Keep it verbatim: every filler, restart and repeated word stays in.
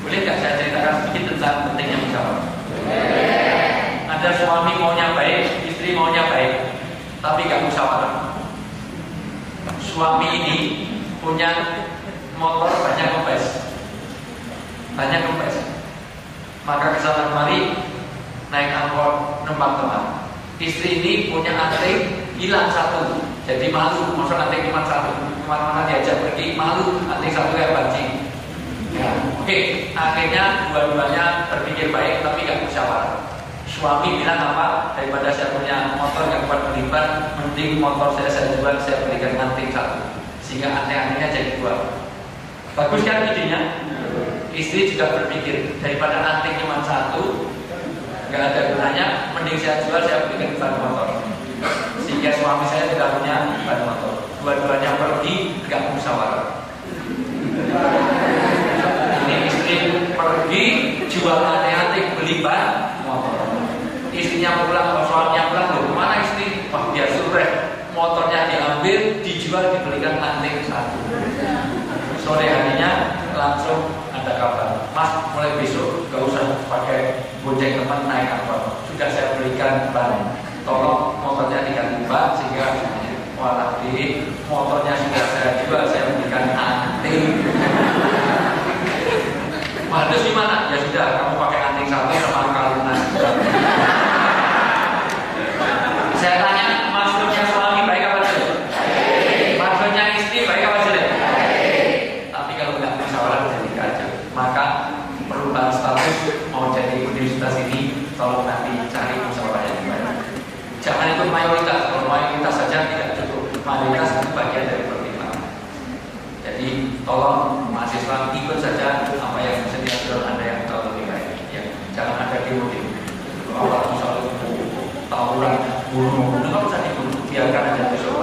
Boleh nggak saya ceritakan sedikit tentang pentingnya musyawarah? Ada suami maunya baik, istri maunya baik, tapi nggak musyawarah. Suami ini punya motor banyak kempes, banyak kempes. Maka kesana kemari naik angkot numpang teman. Istri ini punya anting hilang satu, jadi malu. Masa anting cuma satu, kemana-mana diajak pergi malu, anting satu yang banci. Ya, oke. Okay. Akhirnya dua-duanya berpikir baik, tapi nggak musyawarah. Suami bilang apa? Daripada saya punya motor yang kuat berlipat, mending motor saya saya jual, saya berikan anting satu, sehingga anting-antingnya jadi dua. Bagus kan idenya? Istri juga berpikir, daripada anting cuma satu, nggak ada gunanya, mending saya jual, saya berikan ban motor, sehingga suami saya tidak punya ban motor. Dua-duanya pergi, nggak musyawarah. Ini istri pergi jual anting-anting, beli ban motor. Istrinya pulang, suaminya pulang, loh kemana istri? Wah biar sureh, motornya diambil, dijual, dibelikan anting satu. Sore harinya langsung ada kabar, Mas mulai besok gak usah pakai bonceng teman naik angkot, sudah saya belikan ban, tolong motornya diganti ban, sehingga walah di motornya sudah saya jual, saya belikan anting. Harus gimana? Ya sudah, kamu pakai anting satu sama kalunan. Saya tanya, maksudnya suami baik apa jelek? Maksudnya istri baik apa jelek? Tapi kalau nggak musyawarah jadi kacau. Maka perubahan status mau jadi universitas ini, tolong nanti cari musyawarah yang baik. Jangan ikut mayoritas. Kalau mayoritas saja tidak cukup. Mayoritas itu bagian dari pertimbangan. Jadi tolong mahasiswa ikut saja apa yang disediakan Anda yang tahu lebih baik. Ya, jangan ada demo-demo. Kalau misalnya tawuran bunuh, itu kan bisa dibunuh, biarkan aja besok.